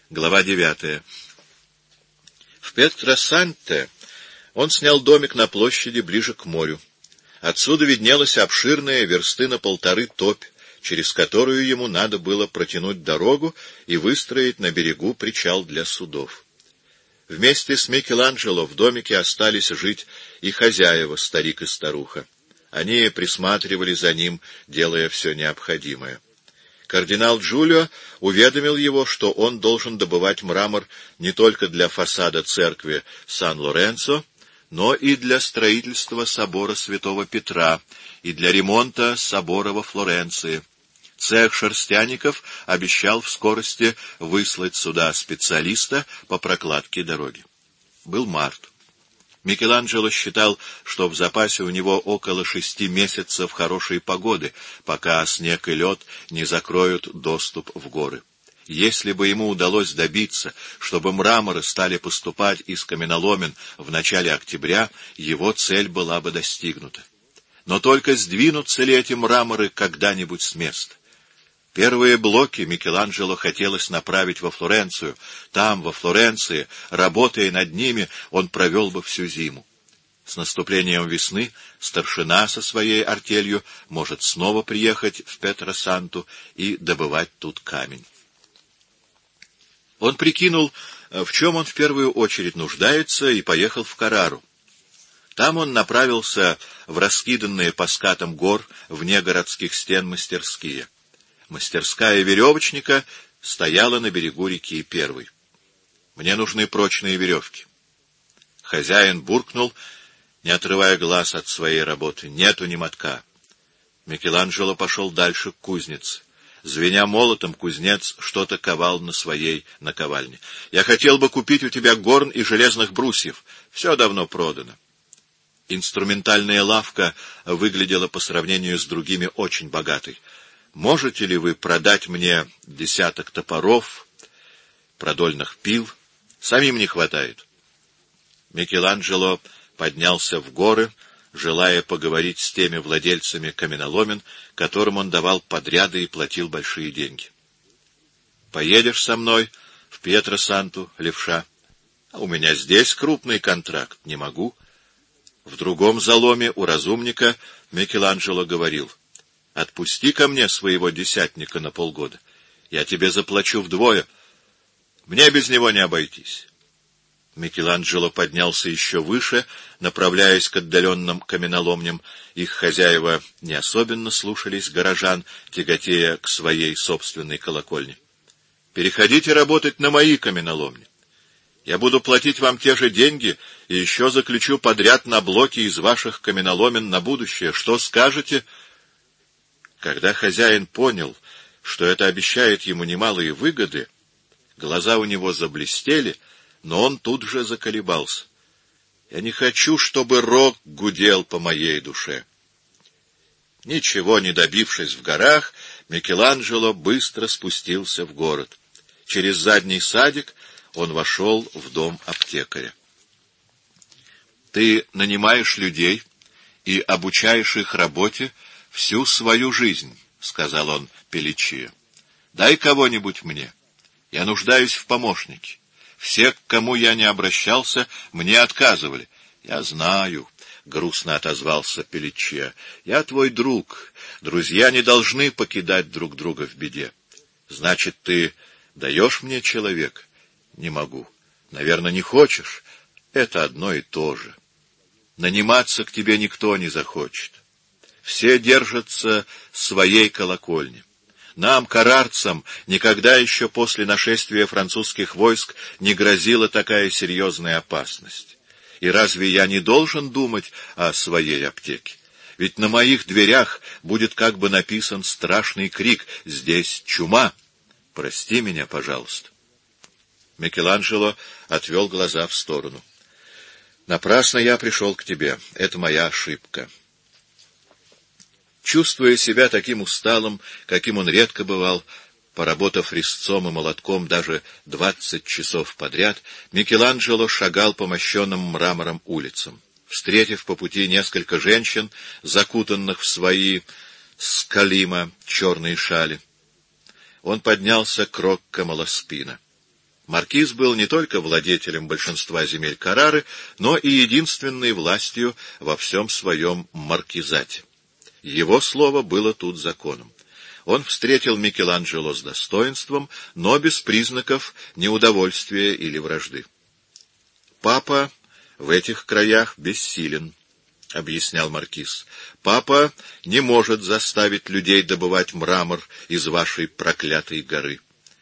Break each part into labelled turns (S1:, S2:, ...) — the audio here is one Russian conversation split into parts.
S1: Глава 9. В Пьетрасанте он снял домик на площади ближе к морю. Отсюда виднелась обширная версты на 1,5 топь, через которую ему надо было протянуть дорогу и выстроить на берегу причал для судов. Вместе с Микеланджело в домике остались жить и хозяева, старик и старуха. Они присматривали за ним, делая все необходимое. Кардинал Джулио уведомил его, что он должен добывать мрамор не только для фасада церкви Сан-Лоренцо, но и для строительства собора Святого Петра и для ремонта собора во Флоренции. Цех шерстяников обещал в скорости выслать сюда специалиста по прокладке дороги. Был март. Микеланджело считал, что в запасе у него около 6 месяцев хорошей погоды, пока снег и лед не закроют доступ в горы. Если бы ему удалось добиться, чтобы мраморы стали поступать из каменоломен в начале октября, его цель была бы достигнута. Но только сдвинутся ли эти мраморы когда-нибудь с места? Первые блоки Микеланджело хотелось направить во Флоренцию. Там, во Флоренции, работая над ними, он провел бы всю зиму. С наступлением весны старшина со своей артелью может снова приехать в Пьетрасанту и добывать тут камень. Он прикинул, в чем он в первую очередь нуждается, и поехал в Каррару. Там он направился в раскиданные по скатам гор вне городских стен мастерские. Мастерская веревочника стояла на берегу реки Первой. «Мне нужны прочные веревки». Хозяин буркнул, не отрывая глаз от своей работы. «Нету ни мотка». Микеланджело пошел дальше к кузнице. Звеня молотом, кузнец что-то ковал на своей наковальне. «Я хотел бы купить у тебя горн и железных брусьев. Все давно продано». Инструментальная лавка выглядела по сравнению с другими очень богатой. «Можете ли вы продать мне 10 топоров, продольных пил? Самим не хватает». Микеланджело поднялся в горы, желая поговорить с теми владельцами каменоломен, которым он давал подряды и платил большие деньги. «Поедешь со мной в Пьетрасанту, левша?» «А у меня здесь крупный контракт, не могу». В другом заломе у разумника Микеланджело говорил: «Отпусти ко мне своего десятника на полгода. Я тебе заплачу вдвое. Мне без него не обойтись». Микеланджело поднялся еще выше, направляясь к отдаленным каменоломням. Их хозяева не особенно слушались горожан, тяготея к своей собственной колокольне. «Переходите работать на мои каменоломни. Я буду платить вам те же деньги и еще заключу подряд на блоки из ваших каменоломен на будущее. Что скажете?» Когда хозяин понял, что это обещает ему немалые выгоды, глаза у него заблестели, но он тут же заколебался. «Я не хочу, чтобы рог гудел по моей душе». Ничего не добившись в горах, Микеланджело быстро спустился в город. Через задний садик он вошел в дом аптекаря. «Ты нанимаешь людей и обучаешь их работе всю свою жизнь», — сказал он Пеличио. «Дай кого-нибудь мне. Я нуждаюсь в помощнике. Все, к кому я не обращался, мне отказывали». «Я знаю», — грустно отозвался Пеличио. «Я твой друг. Друзья не должны покидать друг друга в беде. Значит, ты даешь мне человека?» «Не могу». «Наверное, не хочешь?» «Это одно и то же. Наниматься к тебе никто не захочет. Все держатся своей колокольни. Нам, каррарцам, никогда еще после нашествия французских войск не грозила такая серьезная опасность. И разве я не должен думать о своей аптеке? Ведь на моих дверях будет как бы написан страшный крик: «Здесь чума! Прости меня, пожалуйста». Микеланджело отвел глаза в сторону. «Напрасно я пришел к тебе. Это моя ошибка». Чувствуя себя таким усталым, каким он редко бывал, поработав резцом и молотком даже 20 часов подряд, Микеланджело шагал по мощенным мрамором улицам. Встретив по пути несколько женщин, закутанных в свои скалима черные шали, он поднялся к Рокко Маласпина. Маркиз был не только владетелем большинства земель Каррары, но и единственной властью во всем своем маркизате. Его слово было тут законом. Он встретил Микеланджело с достоинством, но без признаков неудовольствия или вражды. «Папа в этих краях бессилен», — объяснял маркиз. «Папа не может заставить людей добывать мрамор из вашей проклятой горы.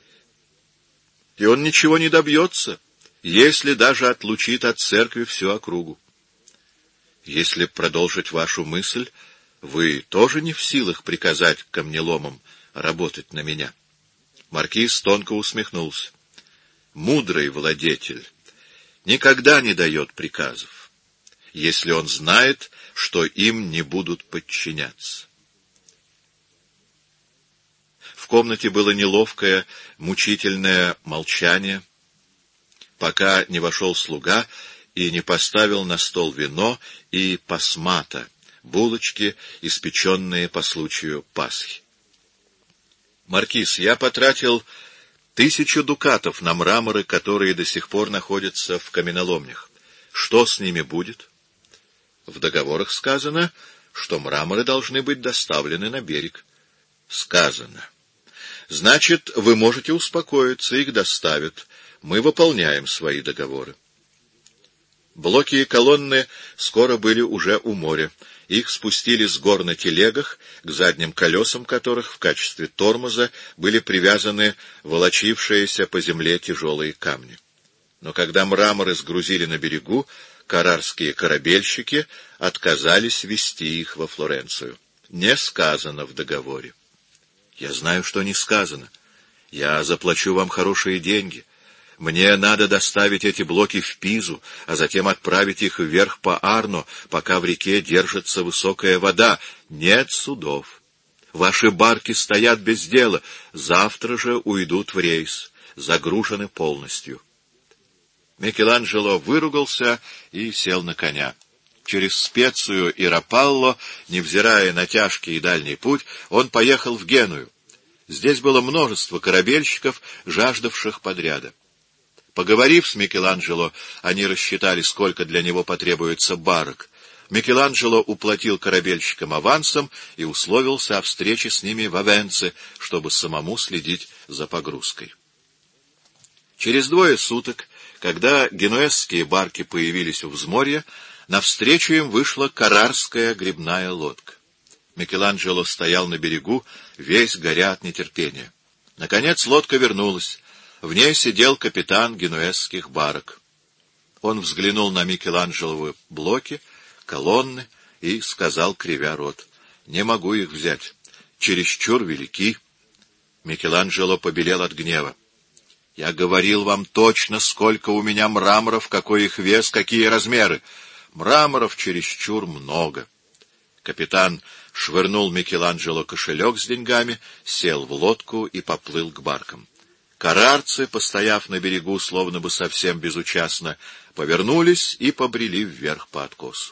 S1: И он ничего не добьется, если даже отлучит от церкви всю округу. Если продолжить вашу мысль, вы тоже не в силах приказать камнеломам работать на меня». Маркиз тонко усмехнулся. «Мудрый владетель никогда не дает приказов, если он знает, что им не будут подчиняться». В комнате было неловкое, мучительное молчание, пока не вошел слуга и не поставил на стол вино и пасмата, булочки, испеченные по случаю Пасхи. «Маркиз, я потратил 1000 дукатов на мраморы, которые до сих пор находятся в каменоломнях. Что с ними будет?» «В договорах сказано, что мраморы должны быть доставлены на берег». «Сказано. Значит, вы можете успокоиться, их доставят. Мы выполняем свои договоры». Блоки и колонны скоро были уже у моря. Их спустили с гор на телегах, к задним колесам которых в качестве тормоза были привязаны волочившиеся по земле тяжелые камни. Но когда мраморы сгрузили на берегу, каррарские корабельщики отказались везти их во Флоренцию. Не сказано в договоре. «Я знаю, что не сказано. Я заплачу вам хорошие деньги. Мне надо доставить эти блоки в Пизу, а затем отправить их вверх по Арно, пока в реке держится высокая вода. Нет судов. Ваши барки стоят без дела. Завтра же уйдут в рейс, загружены полностью». Микеланджело выругался и сел на коня. Через Специю и Рапалло, невзирая на тяжкий и дальний путь, он поехал в Геную. Здесь было множество корабельщиков, жаждавших подряда. Поговорив с Микеланджело, они рассчитали, сколько для него потребуется барок. Микеланджело уплатил корабельщикам авансом и условился о встрече с ними в Авенце, чтобы самому следить за погрузкой. Через 2 суток, когда генуэзские барки появились у взморья, навстречу им вышла каррарская гребная лодка. Микеланджело стоял на берегу, весь горя от нетерпения. Наконец лодка вернулась. В ней сидел капитан генуэзских барок. Он взглянул на Микеланджеловы блоки, колонны и сказал, кривя рот: «Не могу их взять. Чересчур велики». Микеланджело побелел от гнева. «Я говорил вам точно, сколько у меня мраморов, какой их вес, какие размеры. Мраморов чересчур много». Капитан швырнул Микеланджело кошелек с деньгами, сел в лодку и поплыл к баркам. Каррарцы, постояв на берегу, словно бы совсем безучастно, повернулись и побрели вверх по откосу.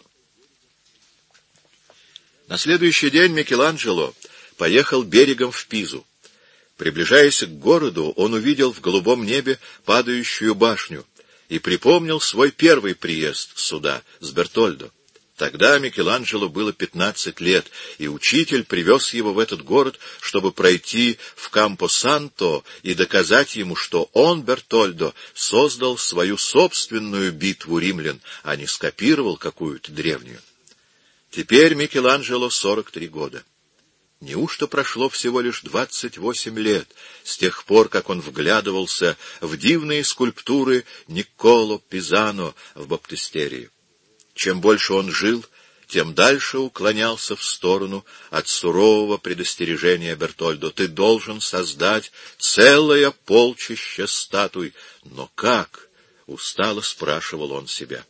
S1: На следующий день Микеланджело поехал берегом в Пизу. Приближаясь к городу, он увидел в голубом небе падающую башню и припомнил свой первый приезд сюда с Бертольдо. Тогда Микеланджело было 15 лет, и учитель привез его в этот город, чтобы пройти в Кампо-Санто и доказать ему, что он, Бертольдо, создал свою собственную битву римлян, а не скопировал какую-то древнюю. Теперь Микеланджело 43 года. Неужто прошло всего лишь 28 лет с тех пор, как он вглядывался в дивные скульптуры Никколо Пизано в Баптистерии? Чем больше он жил, тем дальше уклонялся в сторону от сурового предостережения Бертольдо: «Ты должен создать целое полчище статуй». Но как? — устало спрашивал он себя.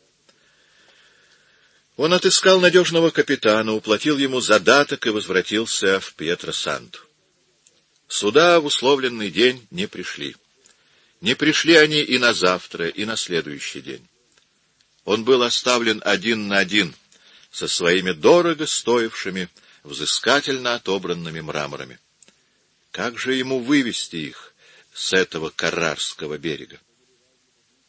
S1: Он отыскал надежного капитана, уплатил ему задаток и возвратился в Пьетросанту. Суда в условленный день не пришли. Не пришли они и на завтра, и на следующий день. Он был оставлен 1 на 1 со своими дорого стоившими, взыскательно отобранными мраморами. Как же ему вывести их с этого Каррарского берега?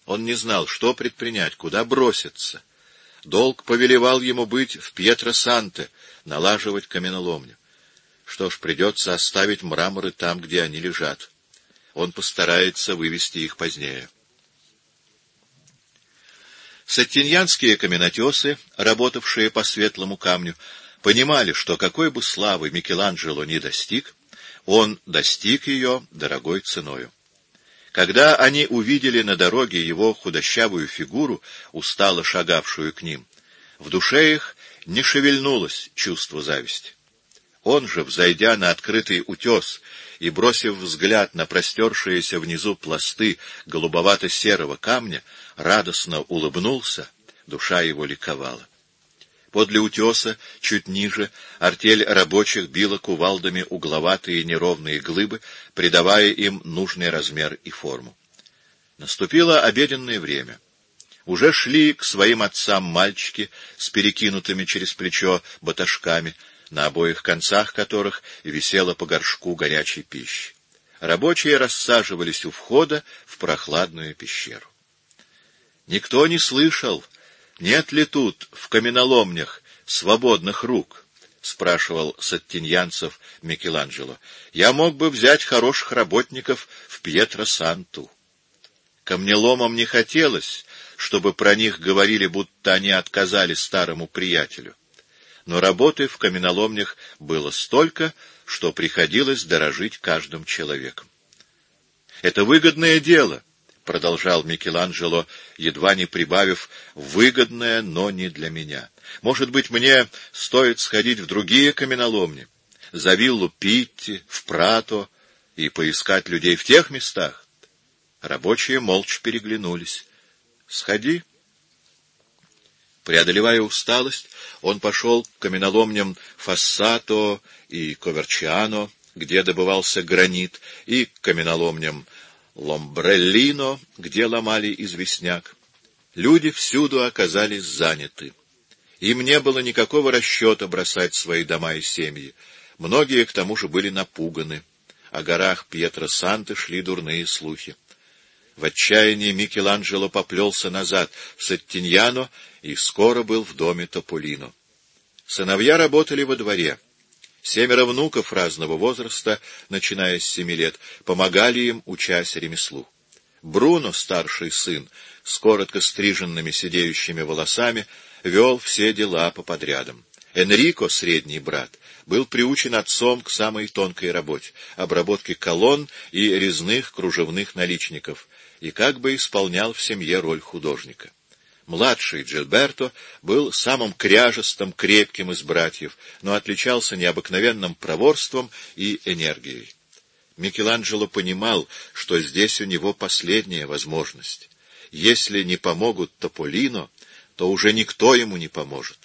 S1: Он не знал, что предпринять, куда броситься. Долг повелевал ему быть в Пьетро-Санте, налаживать каменоломню. Что ж, придется оставить мраморы там, где они лежат. Он постарается вывести их позднее. Саттиньянские каменотесы, работавшие по светлому камню, понимали, что какой бы славы Микеланджело ни достиг, он достиг ее дорогой ценою. Когда они увидели на дороге его худощавую фигуру, устало шагавшую к ним, в душе их не шевельнулось чувство зависти. Он же, взойдя на открытый утес и бросив взгляд на простершиеся внизу пласты голубовато-серого камня, радостно улыбнулся, душа его ликовала. Подле утеса, чуть ниже, артель рабочих била кувалдами угловатые неровные глыбы, придавая им нужный размер и форму. Наступило обеденное время. Уже шли к своим отцам мальчики с перекинутыми через плечо баташками, на обоих концах которых висело по горшку горячей пищи. Рабочие рассаживались у входа в прохладную пещеру. Никто не слышал, нет ли тут в каменоломнях свободных рук, — спрашивал саттиньянцев Микеланджело. — Я мог бы взять хороших работников в Пьетро-Санту. Камнеломам не хотелось, чтобы про них говорили, будто они отказали старому приятелю. Но работы в каменоломнях было столько, что приходилось дорожить каждым человеком. — Это выгодное дело, — продолжал Микеланджело, едва не прибавив «выгодное, но не для меня». Может быть, мне стоит сходить в другие каменоломни, за виллу Питти, в Прато, и поискать людей в тех местах? Рабочие молча переглянулись. — Сходи. Преодолевая усталость, он пошел к каменоломням Фассато и Коверчиано, где добывался гранит, и к каменоломням Ломбреллино, где ломали известняк. Люди всюду оказались заняты. Им не было никакого расчета бросать свои дома и семьи. Многие, к тому же, были напуганы. О горах Пьетро-Санте шли дурные слухи. В отчаянии Микеланджело поплелся назад в Саттиньяно и скоро был в доме Тополино. Сыновья работали во дворе. 7 внуков разного возраста, начиная с 7 лет, помогали им, учась ремеслу. Бруно, старший сын, с коротко стриженными сидеющими волосами, вел все дела по подрядам. Энрико, средний брат, был приучен отцом к самой тонкой работе — обработке колонн и резных кружевных наличников, и как бы исполнял в семье роль художника. Младший Джильберто был самым кряжестым, крепким из братьев, но отличался необыкновенным проворством и энергией. Микеланджело понимал, что здесь у него последняя возможность. Если не помогут Тополино, то уже никто ему не поможет.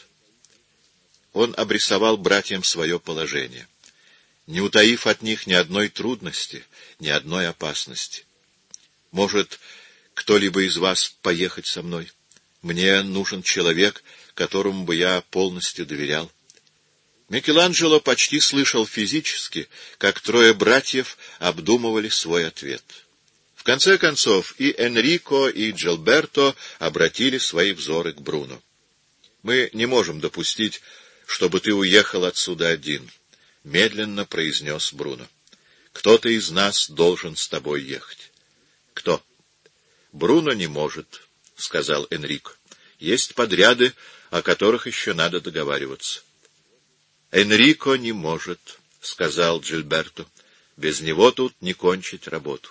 S1: Он обрисовал братьям свое положение, не утаив от них ни одной трудности, ни одной опасности. «Может, кто-либо из вас поехать со мной? Мне нужен человек, которому бы я полностью доверял». Микеланджело почти слышал физически, как 3 братьев обдумывали свой ответ. В конце концов и Энрико, и Джильберто обратили свои взоры к Бруно. «Мы не можем допустить, чтобы ты уехал отсюда один», — медленно произнес Бруно. «Кто-то из нас должен с тобой ехать». «Кто?» «Бруно не может», — сказал Энрико. «Есть подряды, о которых еще надо договариваться». «Энрико не может», — сказал Джильберто. «Без него тут не кончить работу».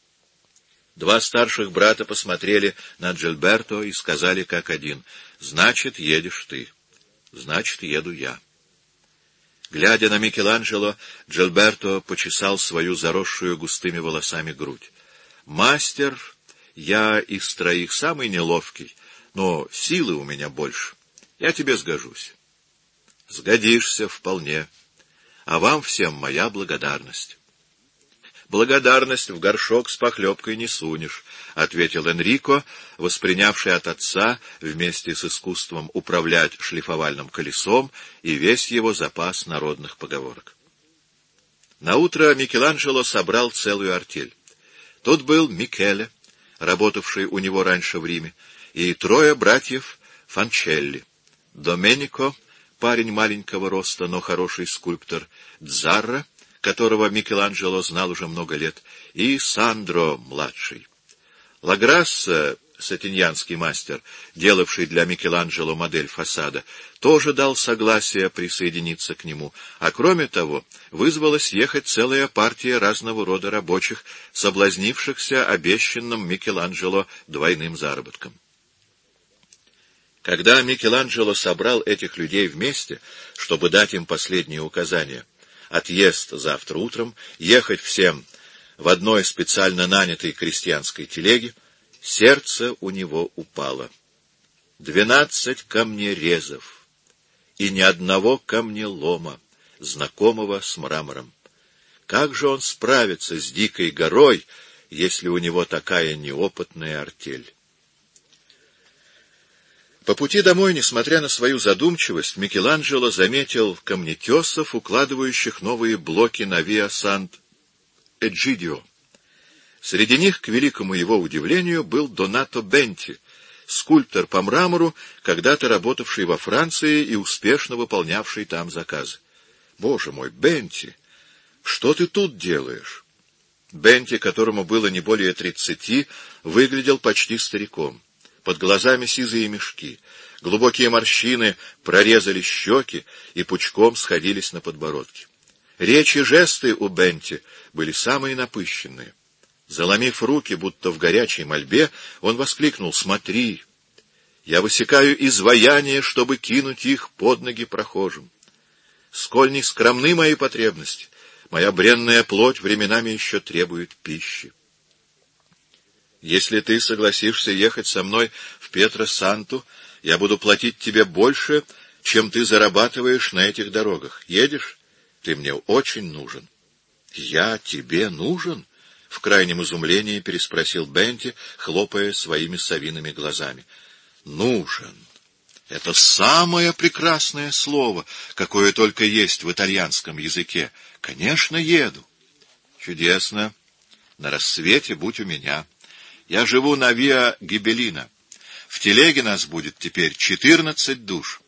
S1: 2 старших брата посмотрели на Джильберто и сказали как один: «Значит, едешь ты. Значит, еду я». Глядя на Микеланджело, Джильберто почесал свою заросшую густыми волосами грудь. «Мастер, я из 3 самый неловкий, но силы у меня больше. Я тебе сгожусь». «Сгодишься вполне. А вам всем моя благодарность». «Благодарность в горшок с похлебкой не сунешь», — ответил Энрико, воспринявший от отца вместе с искусством управлять шлифовальным колесом и весь его запас народных поговорок. Наутро Микеланджело собрал целую артель. Тут был Микеле, работавший у него раньше в Риме, и 3 братьев Фанчелли: Доменико, парень маленького роста, но хороший скульптор, Дзарро, которого Микеланджело знал уже много лет, и Сандро, младший. Лаграсса, сатиньянский мастер, делавший для Микеланджело модель фасада, тоже дал согласие присоединиться к нему, а кроме того вызвалась ехать целая партия разного рода рабочих, соблазнившихся обещанным Микеланджело двойным заработком. Когда Микеланджело собрал этих людей вместе, чтобы дать им последние указания: отъезд завтра утром, ехать всем в одной специально нанятой крестьянской телеге, сердце у него упало. 12 камнерезов и ни одного камнелома, знакомого с мрамором. Как же он справится с дикой горой, если у него такая неопытная артель? По пути домой, несмотря на свою задумчивость, Микеланджело заметил камнетесов, укладывающих новые блоки на Виа Сант-Эджидио. Среди них, к великому его удивлению, был Донато Бенти, скульптор по мрамору, когда-то работавший во Франции и успешно выполнявший там заказы. «Боже мой, Бенти, что ты тут делаешь?» Бенти, которому было не более 30, выглядел почти стариком. Под глазами сизые мешки, глубокие морщины прорезали щеки и пучком сходились на подбородке. Речи и жесты у Бенти были самые напыщенные. Заломив руки, будто в горячей мольбе, он воскликнул: «Смотри! Я высекаю изваяния, чтобы кинуть их под ноги прохожим. Сколь ни скромны мои потребности, моя бренная плоть временами еще требует пищи. Если ты согласишься ехать со мной в Пьетро-Санту, я буду платить тебе больше, чем ты зарабатываешь на этих дорогах. Едешь? Ты мне очень нужен». «Я тебе нужен?» — в крайнем изумлении переспросил Бенти, хлопая своими совиными глазами. «Нужен. Это самое прекрасное слово, какое только есть в итальянском языке. Конечно, еду». «Чудесно. На рассвете будь у меня. Я живу на Виа Гибеллина. В телеге нас будет теперь 14 душ».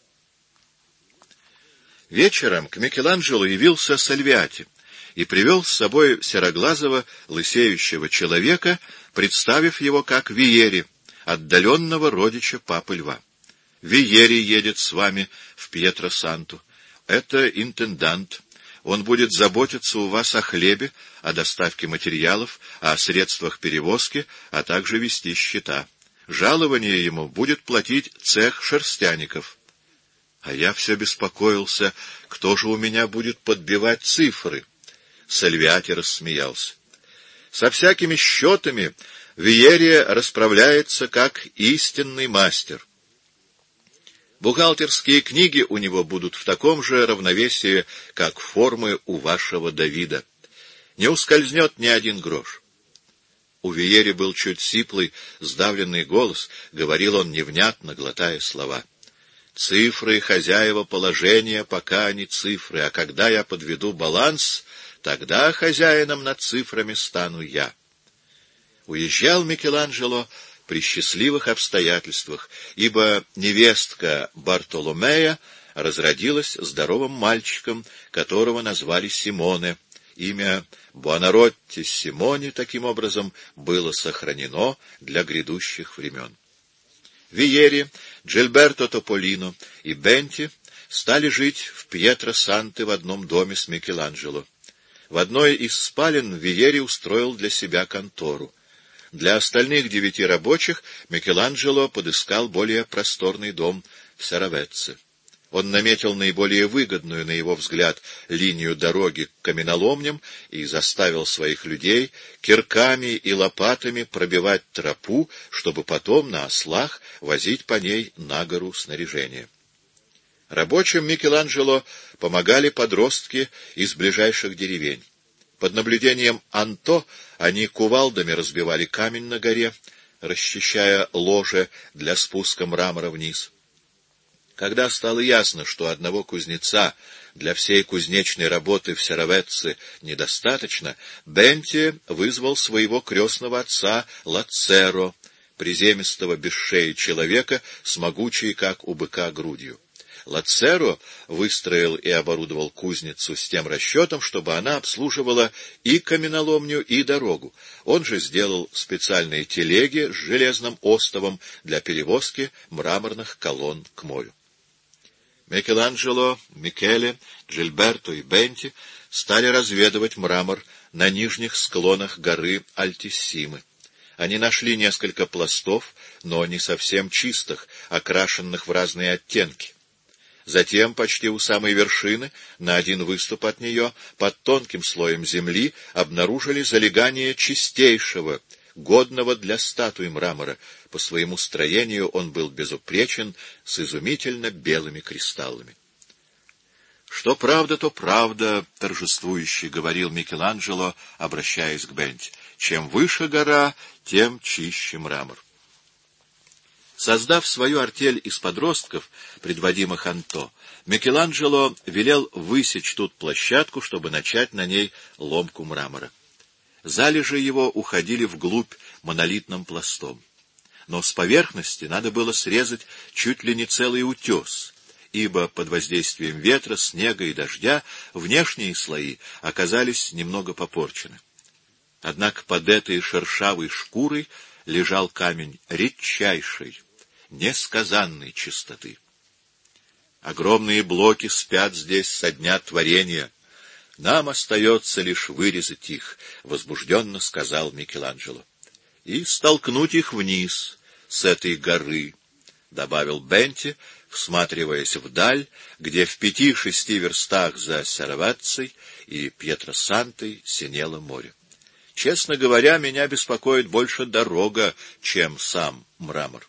S1: Вечером к Микеланджело явился Сальвиати и привел с собой сероглазого, лысеющего человека, представив его как Виери, отдаленного родича Папы Льва. «Виери едет с вами в Пьетро-Санту. Это интендант. Он будет заботиться у вас о хлебе, о доставке материалов, о средствах перевозки, а также вести счета. Жалование ему будет платить цех шерстяников». А я все беспокоился, кто же у меня будет подбивать цифры. Сальвиати рассмеялся. Со всякими счетами Виери расправляется как истинный мастер. Бухгалтерские книги у него будут в таком же равновесии, как формы у вашего Давида. Не ускользнет ни один грош. У Виери был чуть сиплый, сдавленный голос, говорил он невнятно, глотая слова. «Цифры — хозяева положения, пока они цифры, а когда я подведу баланс, тогда хозяином над цифрами стану я». Уезжал Микеланджело при счастливых обстоятельствах, ибо невестка Бартоломея разродилась здоровым мальчиком, которого назвали Симоне. Имя Буонаротти Симоне, таким образом, было сохранено для грядущих времен. Виери, Джильберто Тополино и Бенти стали жить в Пьетро-Санте в одном доме с Микеланджело. В одной из спален Виери устроил для себя контору. Для остальных 9 рабочих Микеланджело подыскал более просторный дом в Саравецце. Он наметил наиболее выгодную, на его взгляд, линию дороги к каменоломням и заставил своих людей кирками и лопатами пробивать тропу, чтобы потом на ослах возить по ней на гору снаряжение. Рабочим Микеланджело помогали подростки из ближайших деревень. Под наблюдением Анто они кувалдами разбивали камень на горе, расчищая ложе для спуска мрамора вниз. Когда стало ясно, что одного кузнеца для всей кузнечной работы в Серовецце недостаточно, Бенти вызвал своего крестного отца Лацеро, приземистого без шеи человека с могучей, как у быка, грудью. Лацеро выстроил и оборудовал кузницу с тем расчетом, чтобы она обслуживала и каменоломню, и дорогу. Он же сделал специальные телеги с железным остовом для перевозки мраморных колонн к морю. Микеланджело, Микеле, Джильберто и Бенти стали разведывать мрамор на нижних склонах горы Альтиссимы. Они нашли несколько пластов, но не совсем чистых, окрашенных в разные оттенки. Затем, почти у самой вершины, на один выступ от нее, под тонким слоем земли, обнаружили залегание чистейшего, годного для статуи мрамора. По своему строению он был безупречен, с изумительно белыми кристаллами. «Что правда, то правда», — торжествующе говорил Микеланджело, обращаясь к Бенти. «Чем выше гора, тем чище мрамор». Создав свою артель из подростков, предводимых Анто, Микеланджело велел высечь тут площадку, чтобы начать на ней ломку мрамора. Залежи его уходили вглубь монолитным пластом. Но с поверхности надо было срезать чуть ли не целый утес, ибо под воздействием ветра, снега и дождя внешние слои оказались немного попорчены. Однако под этой шершавой шкурой лежал камень редчайшей, несказанной чистоты. Огромные блоки спят здесь со дня творения. Нам остается лишь вырезать их, — возбужденно сказал Микеланджело, — и столкнуть их вниз с этой горы, — добавил Бенти, всматриваясь вдаль, где в 5-6 верстах за Серовеццей и Пьетросантой синело море. Честно говоря, меня беспокоит больше дорога, чем сам мрамор.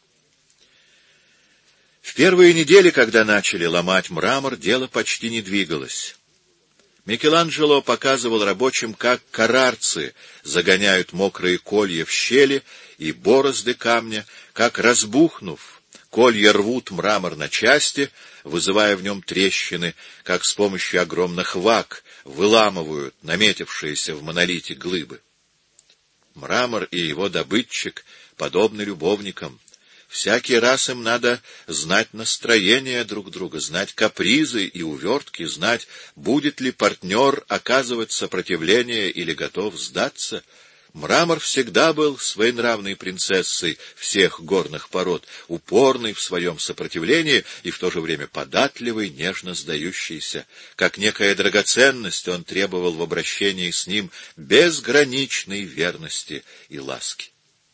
S1: В первые недели, когда начали ломать мрамор, дело почти не двигалось. Микеланджело показывал рабочим, как карарцы загоняют мокрые колья в щели и борозды камня, как, разбухнув, колья рвут мрамор на части, вызывая в нем трещины, как с помощью огромных ваг выламывают наметившиеся в монолите глыбы. Мрамор и его добытчик подобны любовникам. Всякий раз им надо знать настроение друг друга, знать капризы и увертки, знать, будет ли партнер оказывать сопротивление или готов сдаться. Мрамор всегда был своенравной принцессой всех горных пород, упорной в своем сопротивлении и в то же время податливой, нежно сдающейся. Как некая драгоценность он требовал в обращении с ним безграничной верности и ласки.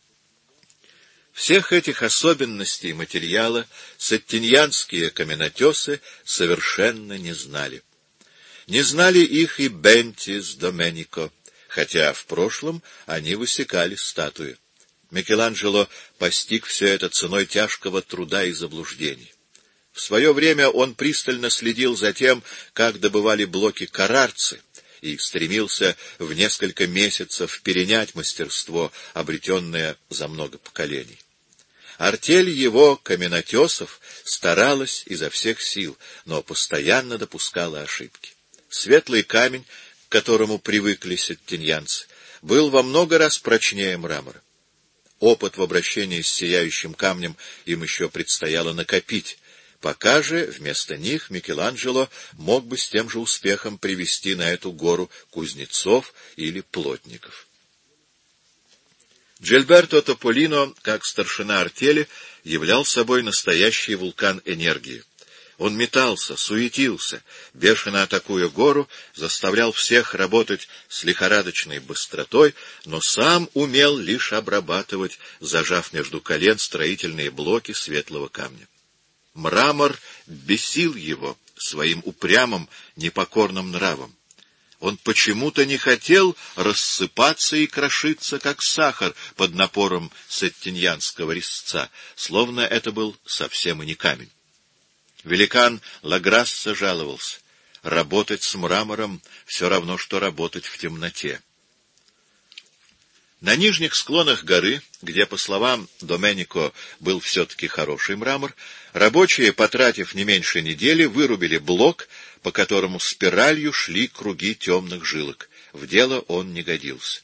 S1: Всех этих особенностей материала сеттиньянские каменотесы совершенно не знали. Не знали их и Бенти с Доменико, хотя в прошлом они высекали статуи. Микеланджело постиг все это ценой тяжкого труда и заблуждений. В свое время он пристально следил за тем, как добывали блоки карарцы, и стремился в несколько месяцев перенять мастерство, обретенное за много поколений. Артель его каменотесов старалась изо всех сил, но постоянно допускала ошибки. Светлый камень, к которому привыкли сеттиньянцы, был во много раз прочнее мрамора. Опыт в обращении с сияющим камнем им еще предстояло накопить, пока же вместо них Микеланджело мог бы с тем же успехом привести на эту гору кузнецов или плотников. Джильберто Тополино, как старшина артели, являл собой настоящий вулкан энергии. Он метался, суетился, бешено атакуя гору, заставлял всех работать с лихорадочной быстротой, но сам умел лишь обрабатывать, зажав между колен строительные блоки светлого камня. Мрамор бесил его своим упрямым, непокорным нравом. Он почему-то не хотел рассыпаться и крошиться, как сахар, под напором сеттиньянского резца, словно это был совсем и не камень. Великан Лаграсса жаловался: работать с мрамором все равно, что работать в темноте. На нижних склонах горы, где, по словам Доменико, был все-таки хороший мрамор, рабочие, потратив не меньше недели, вырубили блок, по которому спиралью шли круги темных жилок. В дело он не годился.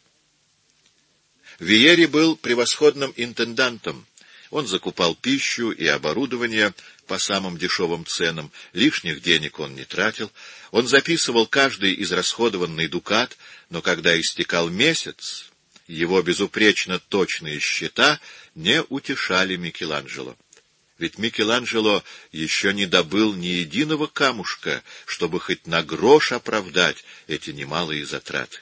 S1: Виери был превосходным интендантом. Он закупал пищу и оборудование по самым дешевым ценам, лишних денег он не тратил. Он записывал каждый израсходованный дукат, но когда истекал месяц, его безупречно точные счета не утешали Микеланджело. Ведь Микеланджело еще не добыл ни единого камушка, чтобы хоть на грош оправдать эти немалые затраты.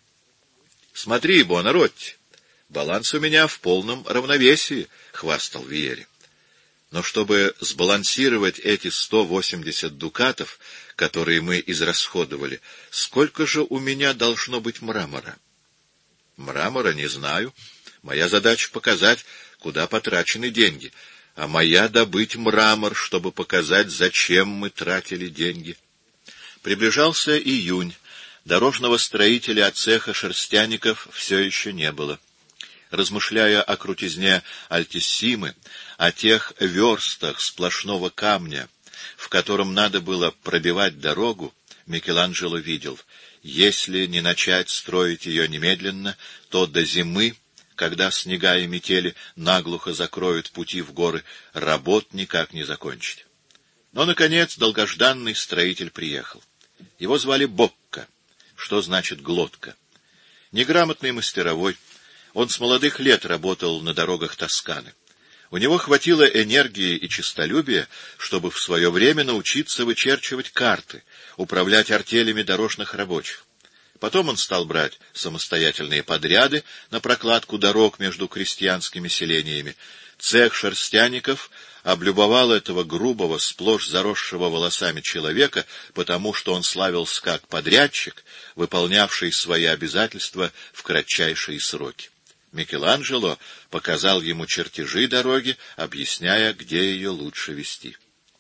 S1: «Смотри, Буонаротти, баланс у меня в полном равновесии», — хвастал Виери. Но чтобы сбалансировать эти 180 дукатов, которые мы израсходовали, сколько же у меня должно быть мрамора? Мрамора не знаю. Моя задача — показать, куда потрачены деньги, а моя — добыть мрамор, чтобы показать, зачем мы тратили деньги. Приближался июнь. Дорожного строителя от цеха шерстяников все еще не было. Размышляя о крутизне Альтиссимы, о тех верстах сплошного камня, в котором надо было пробивать дорогу, Микеланджело видел: если не начать строить ее немедленно, то до зимы, когда снега и метели наглухо закроют пути в горы, работ никак не закончить. Но, наконец, долгожданный строитель приехал. Его звали Бокка, что значит глотка. Неграмотный мастеровой, он с молодых лет работал на дорогах Тосканы. У него хватило энергии и честолюбия, чтобы в свое время научиться вычерчивать карты, управлять артелями дорожных рабочих. Потом он стал брать самостоятельные подряды на прокладку дорог между крестьянскими селениями. Цех шерстяников облюбовал этого грубого, сплошь заросшего волосами человека, потому что он славился как подрядчик, выполнявший свои обязательства в кратчайшие сроки. Микеланджело показал ему чертежи дороги, объясняя, где ее лучше вести.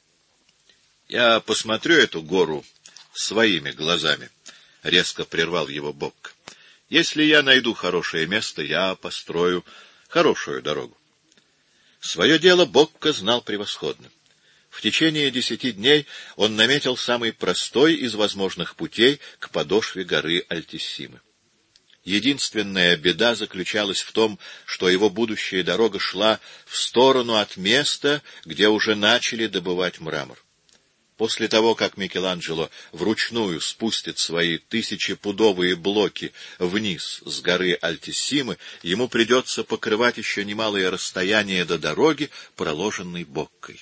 S1: — Я посмотрю эту гору своими глазами, — резко прервал его Бокка. — Если я найду хорошее место, я построю хорошую дорогу. Свое дело Бокка знал превосходно. В течение 10 дней он наметил самый простой из возможных путей к подошве горы Альтиссимы. Единственная беда заключалась в том, что его будущая дорога шла в сторону от места, где уже начали добывать мрамор. После того, как Микеланджело вручную спустит свои 1000-пудовые блоки вниз с горы Альтиссимы, ему придется покрывать еще немалое расстояние до дороги, проложенной Боккой.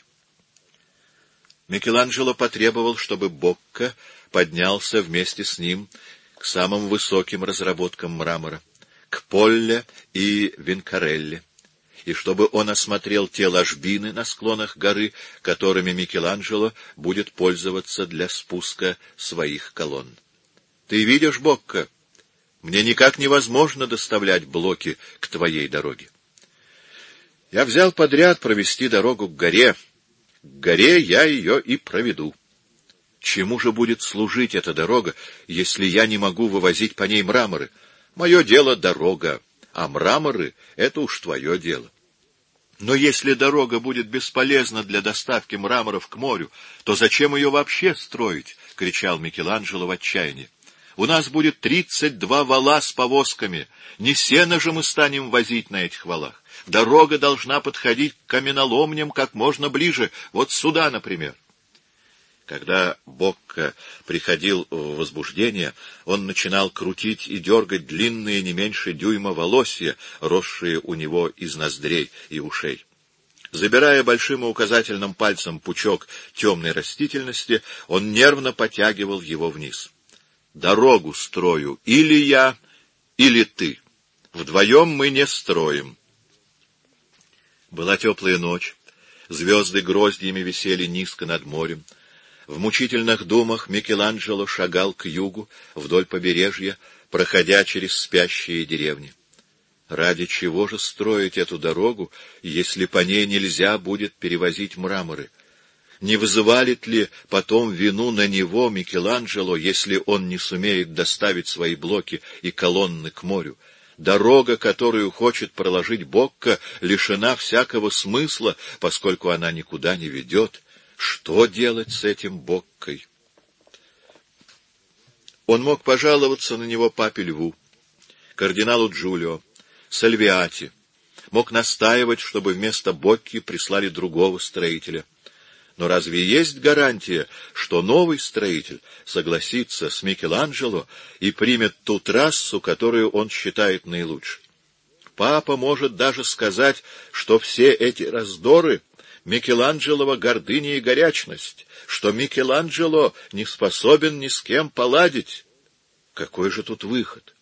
S1: Микеланджело потребовал, чтобы Бокка поднялся вместе с ним к самым высоким разработкам мрамора, к Полле и Винкарелле, и чтобы он осмотрел те ложбины на склонах горы, которыми Микеланджело будет пользоваться для спуска своих колонн. Ты видишь, Бокка, мне никак невозможно доставлять блоки к твоей дороге. Я взял подряд провести дорогу к горе. К горе я ее и проведу. Чему же будет служить эта дорога, если я не могу вывозить по ней мраморы? Мое дело — дорога, а мраморы — это уж твое дело. Но если дорога будет бесполезна для доставки мраморов к морю, то зачем ее вообще строить? — кричал Микеланджело в отчаянии. У нас будет 32 вала с повозками. Не сено же мы станем возить на этих валах. Дорога должна подходить к каменоломням как можно ближе, вот сюда, например. Когда Бокка приходил в возбуждение, он начинал крутить и дергать длинные не меньше дюйма волосья, росшие у него из ноздрей и ушей. Забирая большим и указательным пальцем пучок темной растительности, он нервно потягивал его вниз. «Дорогу строю или я, или ты. Вдвоем мы не строим». Была теплая ночь, звезды гроздьями висели низко над морем. В мучительных думах Микеланджело шагал к югу, вдоль побережья, проходя через спящие деревни. Ради чего же строить эту дорогу, если по ней нельзя будет перевозить мраморы? Не вызывает ли потом вину на него Микеланджело, если он не сумеет доставить свои блоки и колонны к морю? Дорога, которую хочет проложить Бокко, лишена всякого смысла, поскольку она никуда не ведет. Что делать с этим Боккой? Он мог пожаловаться на него папе Льву, кардиналу Джулио, Сальвиати, мог настаивать, чтобы вместо Бокки прислали другого строителя. Но разве есть гарантия, что новый строитель согласится с Микеланджело и примет ту трассу, которую он считает наилучшей? Папа может даже сказать, что все эти раздоры — Микеланджелова гордыня и горячность, что Микеланджело не способен ни с кем поладить. Какой же тут выход?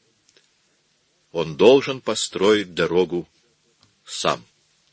S1: Он должен построить дорогу сам.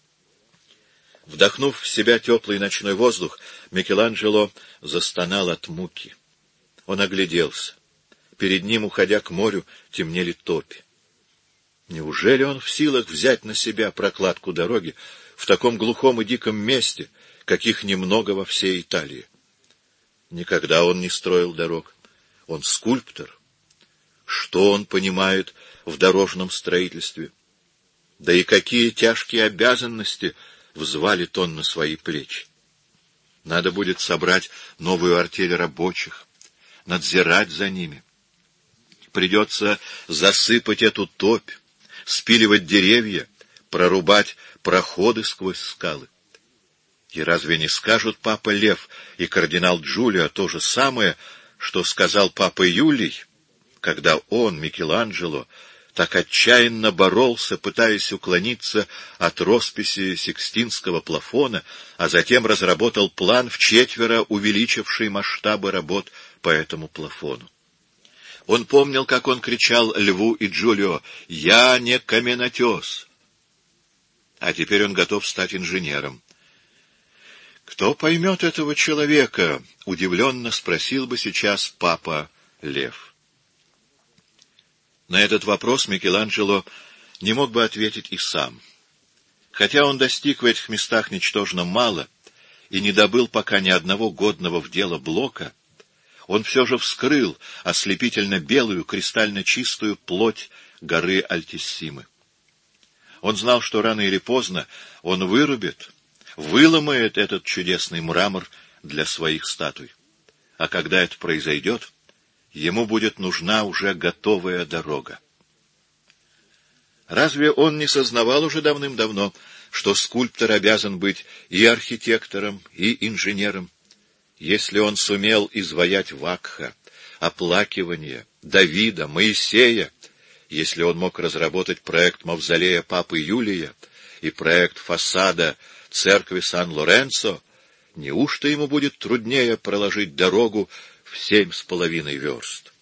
S1: Вдохнув в себя теплый ночной воздух, Микеланджело застонал от муки. Он огляделся. Перед ним, уходя к морю, темнели топи. Неужели он в силах взять на себя прокладку дороги в таком глухом и диком месте, каких немного во всей Италии? Никогда он не строил дорог. Он скульптор. Что он понимает в дорожном строительстве? Да и какие тяжкие обязанности взвалит он на свои плечи. Надо будет собрать новую артель рабочих, надзирать за ними. Придется засыпать эту топь, спиливать деревья, прорубать проходы сквозь скалы. И разве не скажут папа Лев и кардинал Джулио то же самое, что сказал папа Юлий, когда он, Микеланджело, так отчаянно боролся, пытаясь уклониться от росписи Сикстинского плафона, а затем разработал план, вчетверо увеличивший масштабы работ по этому плафону? Он помнил, как он кричал Льву и Джулио: «Я не каменотес!» А теперь он готов стать инженером. Кто поймет этого человека? Удивленно спросил бы сейчас папа Лев. На этот вопрос Микеланджело не мог бы ответить и сам. Хотя он достиг в этих местах ничтожно мало и не добыл пока ни одного годного в дело блока, он все же вскрыл ослепительно белую, кристально чистую плоть горы Альтиссимы. Он знал, что рано или поздно он выломает этот чудесный мрамор для своих статуй. А когда это произойдет, ему будет нужна уже готовая дорога. Разве он не сознавал уже давным-давно, что скульптор обязан быть и архитектором, и инженером? Если он сумел изваять Вакха, оплакивание, Давида, Моисея, если он мог разработать проект мавзолея папы Юлия и проект фасада церкви Сан-Лоренцо, неужто ему будет труднее проложить дорогу в 7,5 верст?